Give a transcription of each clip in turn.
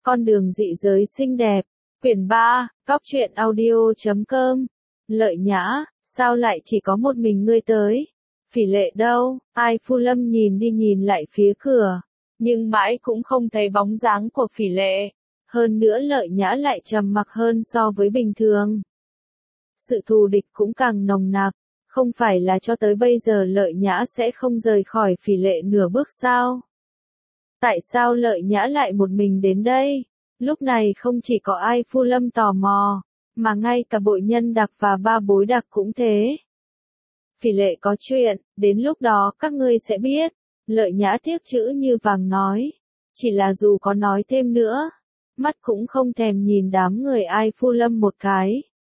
Con đường dị giới xinh đẹp. Quyển 3, cóc truyện audio.com. Lợi Nhã, sao lại chỉ có một mình ngươi tới? Phỉ Lệ đâu? Ai Phu Lâm nhìn đi nhìn lại phía cửa, nhưng mãi cũng không thấy bóng dáng của Phỉ Lệ. Hơn nữa Lợi Nhã lại trầm mặc hơn so với bình thường. Sự thù địch cũng càng nồng nặc. Không phải là cho tới bây giờ Lợi Nhã sẽ không rời khỏi Phỉ Lệ nửa bước sao? Tại sao Lợi Nhã lại một mình đến đây? Lúc này không chỉ có Ai Phu Lâm tò mò, mà ngay cả Bội Nhân Đặc và Ba Bối Đặc cũng thế. Phỉ Lệ có chuyện, đến lúc đó các ngươi sẽ biết. Lợi Nhã tiếc chữ như vàng nói. Chỉ là dù có nói thêm nữa, mắt cũng không thèm nhìn đám người Ai Phu Lâm một cái.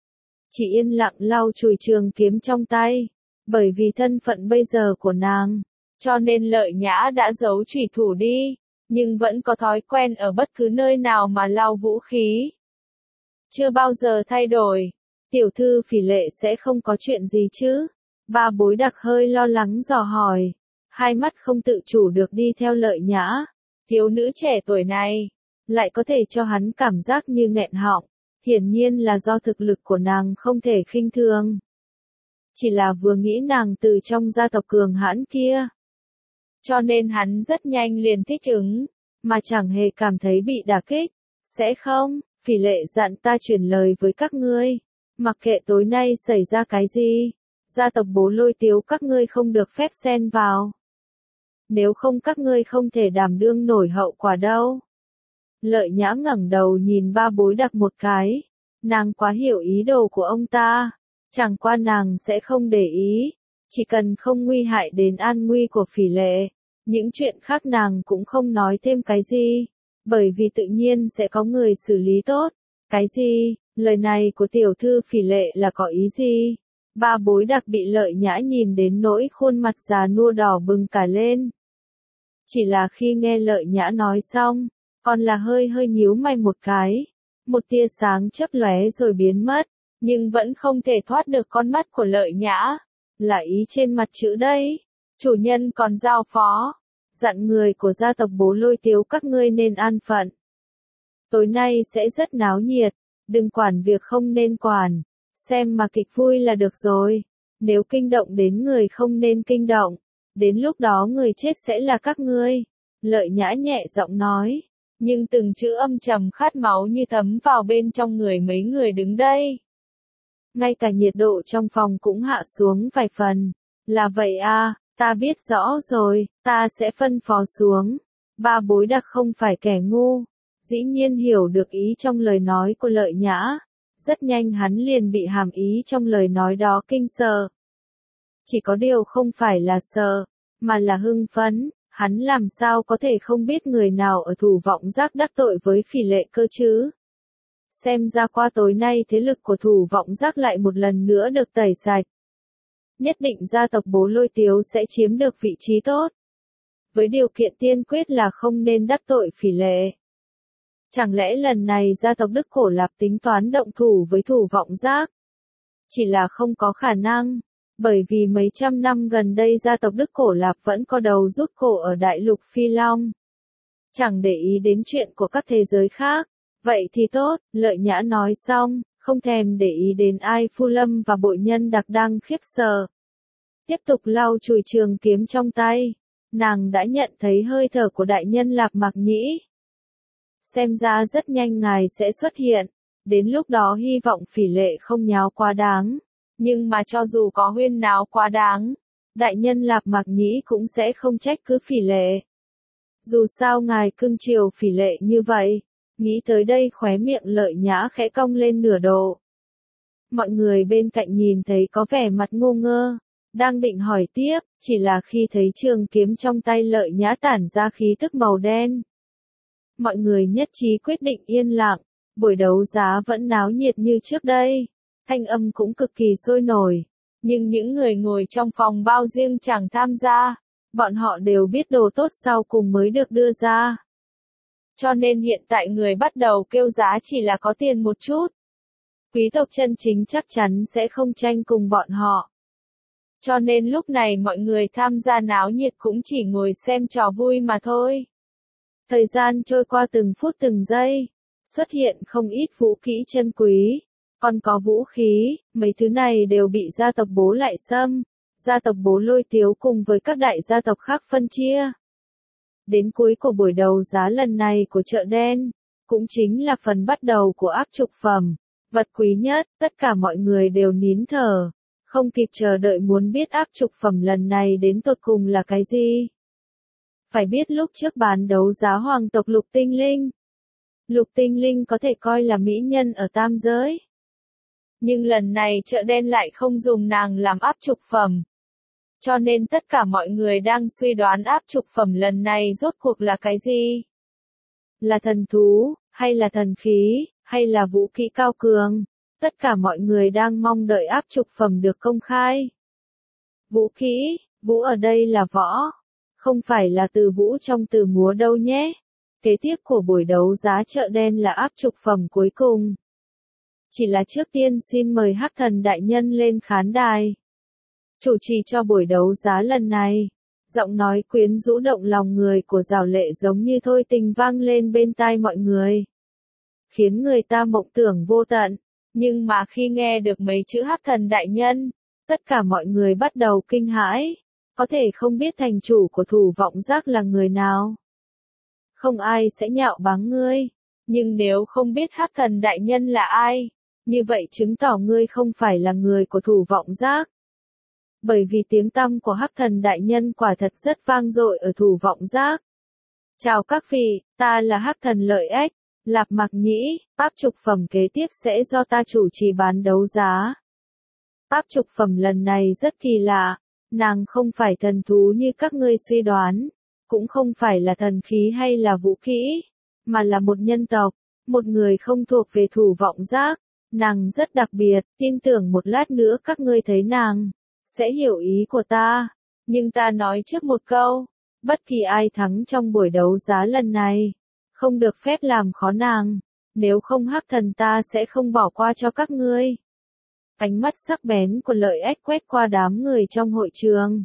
Chỉ yên lặng lau chùi trường kiếm trong tay. Bởi vì thân phận bây giờ của nàng, cho nên Lợi Nhã đã giấu chủy thủ đi, nhưng vẫn có thói quen ở bất cứ nơi nào mà lau vũ khí. Chưa bao giờ thay đổi. Tiểu thư Phỉ Lệ sẽ không có chuyện gì chứ? Ba Bối Đặc hơi lo lắng dò hỏi. Hai mắt không tự chủ được đi theo Lợi Nhã. Thiếu nữ trẻ tuổi này, lại có thể cho hắn cảm giác như nghẹn họng. Hiển nhiên là do thực lực của nàng không thể khinh thường. Chỉ là vừa nghĩ nàng từ trong gia tộc cường hãn kia, cho nên hắn rất nhanh liền thích ứng, mà chẳng hề cảm thấy bị đả kích. Sẽ không? Phỉ Lệ dặn ta truyền lời với các ngươi. Mặc kệ tối nay xảy ra cái gì, gia tộc Bố Lôi Tiếu các ngươi không được phép xen vào. Nếu không các ngươi không thể đảm đương nổi hậu quả đâu. Lợi Nhã ngẩng đầu nhìn Ba Bối Đặc một cái. Nàng quá hiểu ý đồ của ông ta. Chẳng qua nàng sẽ không để ý. Chỉ cần không nguy hại đến an nguy của Phỉ Lệ. Những chuyện khác nàng cũng không nói thêm cái gì. Bởi vì tự nhiên sẽ có người xử lý tốt. Cái gì? Lời này của tiểu thư Phỉ Lệ là có ý gì? Ba Bối Đặc bị Lợi Nhã nhìn đến nỗi khuôn mặt già nua đỏ bừng cả lên. Chỉ là khi nghe Lợi Nhã nói xong, còn là hơi nhíu mày một cái. Một tia sáng chớp lóe rồi biến mất, nhưng vẫn không thể thoát được con mắt của Lợi Nhã. Là ý trên mặt chữ đây. Chủ nhân còn giao phó, dặn người của gia tộc Bố Lôi Tiếu các ngươi nên an phận. Tối nay sẽ rất náo nhiệt, đừng quản việc không nên quản, xem mà kịch vui là được rồi. Nếu kinh động đến người không nên kinh động, đến lúc đó người chết sẽ là các ngươi. Lợi Nhã nhẹ giọng nói, nhưng từng chữ âm trầm khát máu như thấm vào bên trong người mấy người đứng đây. Ngay cả nhiệt độ trong phòng cũng hạ xuống vài phần. Là vậy à, ta biết rõ rồi, ta sẽ phân phó xuống. Ba Bối Đặc không phải kẻ ngu, dĩ nhiên hiểu được ý trong lời nói của Lợi Nhã. Rất nhanh hắn liền bị hàm ý trong lời nói đó kinh sợ. Chỉ có điều không phải là sợ, mà là hưng phấn. Hắn làm sao có thể không biết người nào ở Thủ Vọng Giác đắc tội với Phỉ Lệ cơ chứ? Xem ra qua tối nay thế lực của Thủ Vọng Giác lại một lần nữa được tẩy sạch. Nhất định gia tộc Bố Lôi Tiếu sẽ chiếm được vị trí tốt. Với điều kiện tiên quyết là không nên đắc tội Phỉ Lệ. Chẳng lẽ lần này gia tộc Đức Cổ Lạp tính toán động thủ với Thủ Vọng Giác? Chỉ là không có khả năng. Bởi vì mấy trăm năm gần đây gia tộc Đức Cổ Lạp vẫn có đầu rút cổ ở đại lục Phi Long. Chẳng để ý đến chuyện của các thế giới khác. Vậy thì tốt, Lợi Nhã nói xong, không thèm để ý đến Ai Phu Lâm và Bội Nhân Đặc đang khiếp sợ. Tiếp tục lau chùi trường kiếm trong tay. Nàng đã nhận thấy hơi thở của đại nhân Lạp Mạc Nhĩ. Xem ra rất nhanh ngài sẽ xuất hiện. Đến lúc đó hy vọng Phỉ Lệ không nháo quá đáng. Nhưng mà cho dù có huyên náo quá đáng, đại nhân Lạp Mạc Nhĩ cũng sẽ không trách cứ Phỉ Lệ. Dù sao ngài cưng chiều Phỉ Lệ như vậy. Nghĩ tới đây khóe miệng Lợi Nhã khẽ cong lên nửa độ. Mọi người bên cạnh nhìn thấy có vẻ mặt ngô ngơ, đang định hỏi tiếp, chỉ là khi thấy trường kiếm trong tay Lợi Nhã tản ra khí tức màu đen. Mọi người nhất trí quyết định yên lặng, buổi đấu giá vẫn náo nhiệt như trước đây. Thanh âm cũng cực kỳ sôi nổi, nhưng những người ngồi trong phòng bao riêng chẳng tham gia, bọn họ đều biết đồ tốt sau cùng mới được đưa ra. Cho nên hiện tại người bắt đầu kêu giá chỉ là có tiền một chút. Quý tộc chân chính chắc chắn sẽ không tranh cùng bọn họ. Cho nên lúc này mọi người tham gia náo nhiệt cũng chỉ ngồi xem trò vui mà thôi. Thời gian trôi qua từng phút từng giây, xuất hiện không ít vũ khí chân quý, còn có vũ khí, mấy thứ này đều bị gia tộc Bố Lại Sâm, gia tộc Bố Lôi Tiếu cùng với các đại gia tộc khác phân chia. Đến cuối của buổi đấu giá lần này của chợ đen, cũng chính là phần bắt đầu của áp trục phẩm, vật quý nhất, tất cả mọi người đều nín thở, không kịp chờ đợi muốn biết áp trục phẩm lần này đến tột cùng là cái gì. Phải biết lúc trước bán đấu giá hoàng tộc Lục Tinh Linh. Lục Tinh Linh có thể coi là mỹ nhân ở tam giới. Nhưng lần này chợ đen lại không dùng nàng làm áp trục phẩm. Cho nên tất cả mọi người đang suy đoán áp trục phẩm lần này rốt cuộc là cái gì? Là thần thú, hay là thần khí, hay là vũ khí cao cường? Tất cả mọi người đang mong đợi áp trục phẩm được công khai. Vũ khí, vũ ở đây là võ, không phải là từ vũ trong từ múa đâu nhé. Kế tiếp của buổi đấu giá chợ đen là áp trục phẩm cuối cùng. Chỉ là trước tiên xin mời Hắc Thần đại nhân lên khán đài, chủ trì cho buổi đấu giá lần này. Giọng nói quyến rũ động lòng người của Giảo Lệ giống như thôi tình vang lên bên tai mọi người, khiến người ta mộng tưởng vô tận. Nhưng mà khi nghe được mấy chữ Hắc Thần đại nhân, tất cả mọi người bắt đầu kinh hãi, có thể không biết thành chủ của Thủ Vọng Giác là người nào. Không ai sẽ nhạo báng ngươi, nhưng nếu không biết Hắc Thần đại nhân là ai, như vậy chứng tỏ ngươi không phải là người của Thủ Vọng Giác. Bởi vì tiếng tăm của Hắc Thần đại nhân quả thật rất vang dội ở Thủ Vọng Giác. Chào các vị, ta là Hắc Thần Lợi Ếch, Lạp Mạc Nhĩ, áp trục phẩm kế tiếp sẽ do ta chủ trì bán đấu giá. Áp trục phẩm lần này rất kỳ lạ, nàng không phải thần thú như các ngươi suy đoán, cũng không phải là thần khí hay là vũ khí, mà là một nhân tộc, một người không thuộc về Thủ Vọng Giác. Nàng rất đặc biệt, tin tưởng một lát nữa các ngươi thấy nàng sẽ hiểu ý của ta. Nhưng ta nói trước một câu, bất kỳ ai thắng trong buổi đấu giá lần này, không được phép làm khó nàng, nếu không Hắc Thần ta sẽ không bỏ qua cho các ngươi. Ánh mắt sắc bén của Lợi Ếch quét qua đám người trong hội trường.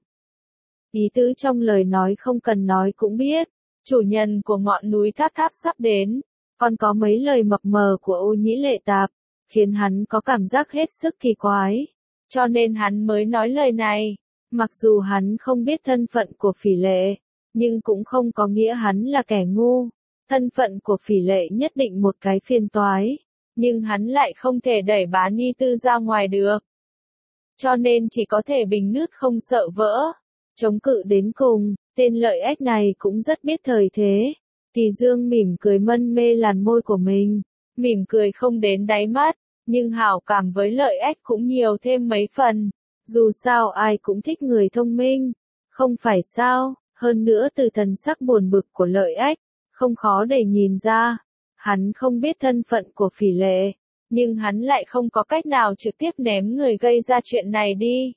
Ý tứ trong lời nói không cần nói cũng biết, chủ nhân của ngọn núi Tháp Tháp sắp đến, còn có mấy lời mập mờ của Ô Nhĩ Lệ Tạp, khiến hắn có cảm giác hết sức kỳ quái, cho nên hắn mới nói lời này. Mặc dù hắn không biết thân phận của Phỉ Lệ, nhưng cũng không có nghĩa hắn là kẻ ngu. Thân phận của Phỉ Lệ nhất định một cái phiền toái, nhưng hắn lại không thể đẩy Bá Ni Tư ra ngoài được. Cho nên chỉ có thể bình nước không sợ vỡ, chống cự đến cùng. Tên Lợi Ếch này cũng rất biết thời thế. Kỳ Dương mỉm cười mân mê làn môi của mình, mỉm cười không đến đáy mắt, nhưng hảo cảm với Lợi Ếch cũng nhiều thêm mấy phần. Dù sao ai cũng thích người thông minh, không phải sao? Hơn nữa từ thần sắc buồn bực của Lợi Ếch, không khó để nhìn ra, hắn không biết thân phận của Phỉ Lệ, nhưng hắn lại không có cách nào trực tiếp ném người gây ra chuyện này đi.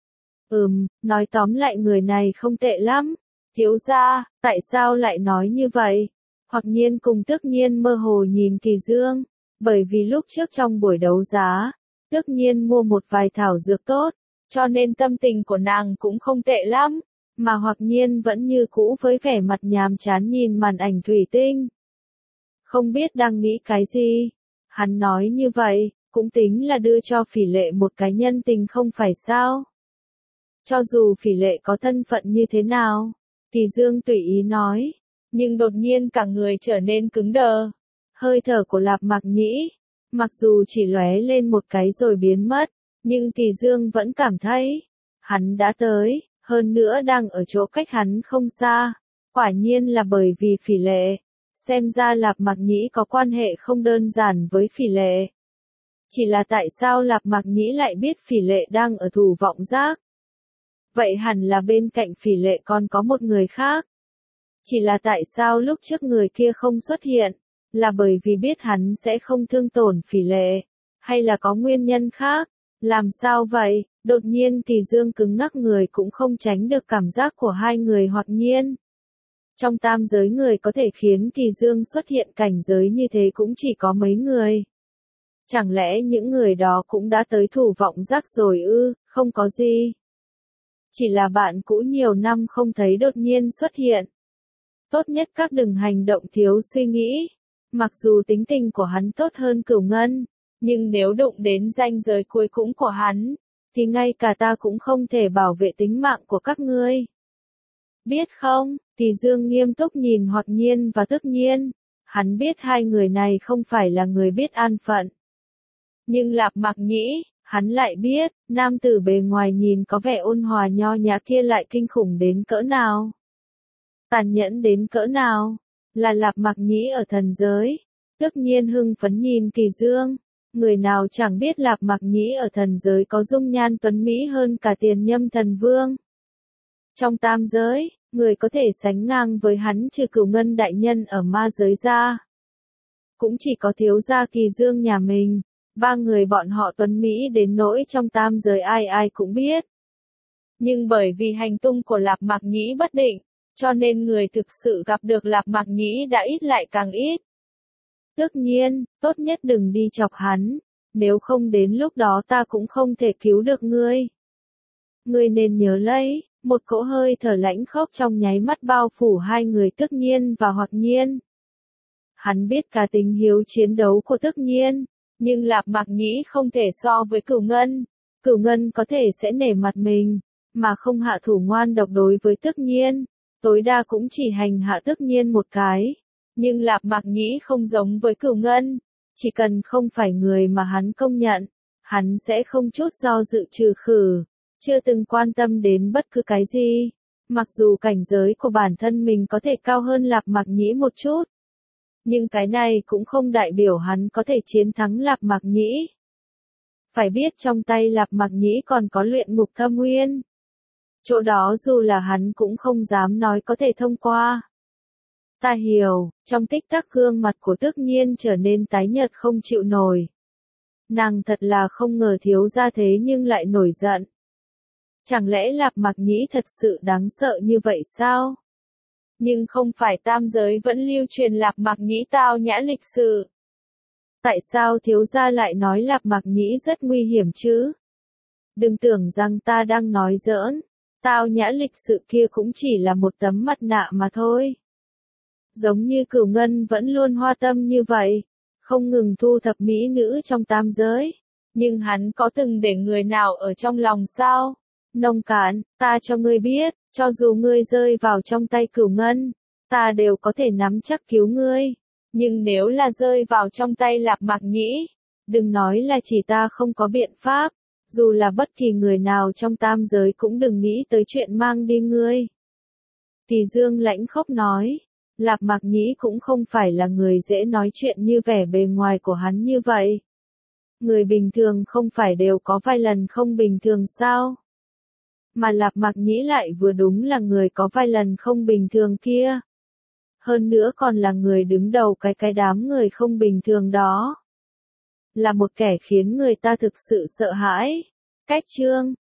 Nói tóm lại người này không tệ lắm. Thiếu gia, tại sao lại nói như vậy? Hoặc Nhiên cùng Tước Nhiên mơ hồ nhìn Kỳ Dương, bởi vì lúc trước trong buổi đấu giá, Tước Nhiên mua một vài thảo dược tốt, cho nên tâm tình của nàng cũng không tệ lắm, mà Hoặc Nhiên vẫn như cũ với vẻ mặt nhàm chán nhìn màn ảnh thủy tinh. Không biết đang nghĩ cái gì? Hắn nói như vậy, cũng tính là đưa cho Phỉ Lệ một cái nhân tình không phải sao? Cho dù Phỉ Lệ có thân phận như thế nào, Kỳ Dương tùy ý nói, nhưng đột nhiên cả người trở nên cứng đờ. Hơi thở của Lạp Mạc Nhĩ, mặc dù chỉ lóe lên một cái rồi biến mất, nhưng Kỳ Dương vẫn cảm thấy, hắn đã tới, hơn nữa đang ở chỗ cách hắn không xa. Quả nhiên là bởi vì Phỉ Lệ. Xem ra Lạp Mạc Nhĩ có quan hệ không đơn giản với Phỉ Lệ. Chỉ là tại sao Lạp Mạc Nhĩ lại biết Phỉ Lệ đang ở Thủ Vọng Giác? Vậy hẳn là bên cạnh Phỉ Lệ còn có một người khác. Chỉ là tại sao lúc trước người kia không xuất hiện? Là bởi vì biết hắn sẽ không thương tổn Phỉ Lệ? Hay là có nguyên nhân khác? Làm sao vậy? Đột nhiên Kỳ Dương cứng ngắc người cũng không tránh được cảm giác của hai người Hoặc Nhiên. Trong tam giới người có thể khiến Kỳ Dương xuất hiện cảnh giới như thế cũng chỉ có mấy người. Chẳng lẽ những người đó cũng đã tới Thủ Vọng Giác rồi ư? Không có gì. Chỉ là bạn cũ nhiều năm không thấy đột nhiên xuất hiện. tốt nhất các đừng hành động thiếu suy nghĩ. Mặc dù tính tình của hắn tốt hơn Cửu Ngân, nhưng nếu đụng đến ranh giới cuối cùng của hắn, thì ngay cả ta cũng không thể bảo vệ tính mạng của các ngươi. Biết không? Tỷ Dương nghiêm túc nhìn Hoặc Nhiên và Tức Nhiên. Hắn biết hai người này không phải là người biết an phận. Nhưng Lạp Mạc Nhĩ, hắn lại biết, nam tử bề ngoài nhìn có vẻ ôn hòa nho nhã kia lại kinh khủng đến cỡ nào. Tàn nhẫn đến cỡ nào. Là Lạp Mạc Nhĩ ở thần giới. Tức Nhiên hưng phấn nhìn Kỳ Dương. Người nào chẳng biết Lạp Mạc Nhĩ ở thần giới có dung nhan tuấn mỹ hơn cả Tiền Nhâm Thần Vương. Trong tam giới, người có thể sánh ngang với hắn trừ Cửu Ngân đại nhân ở ma giới ra. Cũng chỉ có thiếu gia Kỳ Dương nhà mình. Ba người bọn họ tuấn mỹ đến nỗi trong tam giới ai ai cũng biết. Nhưng bởi vì hành tung của Lạp Mạc Nhĩ bất định, cho nên người thực sự gặp được Lạp Mạc Nhĩ đã ít lại càng ít. Tất nhiên, tốt nhất đừng đi chọc hắn, nếu không đến lúc đó ta cũng không thể cứu được ngươi. Ngươi nên nhớ lấy, một cỗ hơi thở lãnh khốc trong nháy mắt bao phủ hai người Tức Nhiên và Hoặc Nhiên. Hắn biết cả tính hiếu chiến đấu của Tức Nhiên, nhưng Lạp Mạc Nhĩ không thể so với Cửu Ngân. Cửu Ngân có thể sẽ nể mặt mình, mà không hạ thủ ngoan độc đối với Tức Nhiên, tối đa cũng chỉ hành hạ Tức Nhiên một cái. Nhưng Lạp Mạc Nhĩ không giống với Cửu Ngân, chỉ cần không phải người mà hắn công nhận, hắn sẽ không chút do dự trừ khử, chưa từng quan tâm đến bất cứ cái gì. Mặc dù cảnh giới của bản thân mình có thể cao hơn Lạp Mạc Nhĩ một chút, nhưng cái này cũng không đại biểu hắn có thể chiến thắng Lạp Mạc Nhĩ. Phải biết trong tay Lạp Mạc Nhĩ còn có luyện ngục thâm nguyên. Chỗ đó dù là hắn cũng không dám nói có thể thông qua. Ta hiểu, trong tích tắc gương mặt của Tức Nhiên trở nên tái nhợt không chịu nổi. Nàng thật là không ngờ thiếu gia thế nhưng lại nổi giận. Chẳng lẽ Lạp Mạc Nhĩ thật sự đáng sợ như vậy sao? Nhưng không phải tam giới vẫn lưu truyền Lạp Mạc Nhĩ tao nhã lịch sự. Tại sao thiếu gia lại nói Lạp Mạc Nhĩ rất nguy hiểm chứ? Đừng tưởng rằng ta đang nói giỡn, tao nhã lịch sự kia cũng chỉ là một tấm mặt nạ mà thôi. Giống như Cửu Ngân vẫn luôn hoa tâm như vậy, không ngừng thu thập mỹ nữ trong tam giới. Nhưng hắn có từng để người nào ở trong lòng sao? Nông Cạn, ta cho ngươi biết, cho dù ngươi rơi vào trong tay Cửu Ngân, ta đều có thể nắm chắc cứu ngươi. Nhưng nếu là rơi vào trong tay Lạp Mạc Nhĩ, đừng nói là chỉ ta không có biện pháp, dù là bất kỳ người nào trong tam giới cũng đừng nghĩ tới chuyện mang đi ngươi. Kỳ Dương lãnh khốc nói, Lạp Mạc Nhĩ cũng không phải là người dễ nói chuyện như vẻ bề ngoài của hắn như vậy. Người bình thường không phải đều có vài lần không bình thường sao? Mà Lạp Mạc Nhĩ lại vừa đúng là người có vài lần không bình thường kia. Hơn nữa còn là người đứng đầu cái đám người không bình thường đó. Là một kẻ khiến người ta thực sự sợ hãi. Cách chương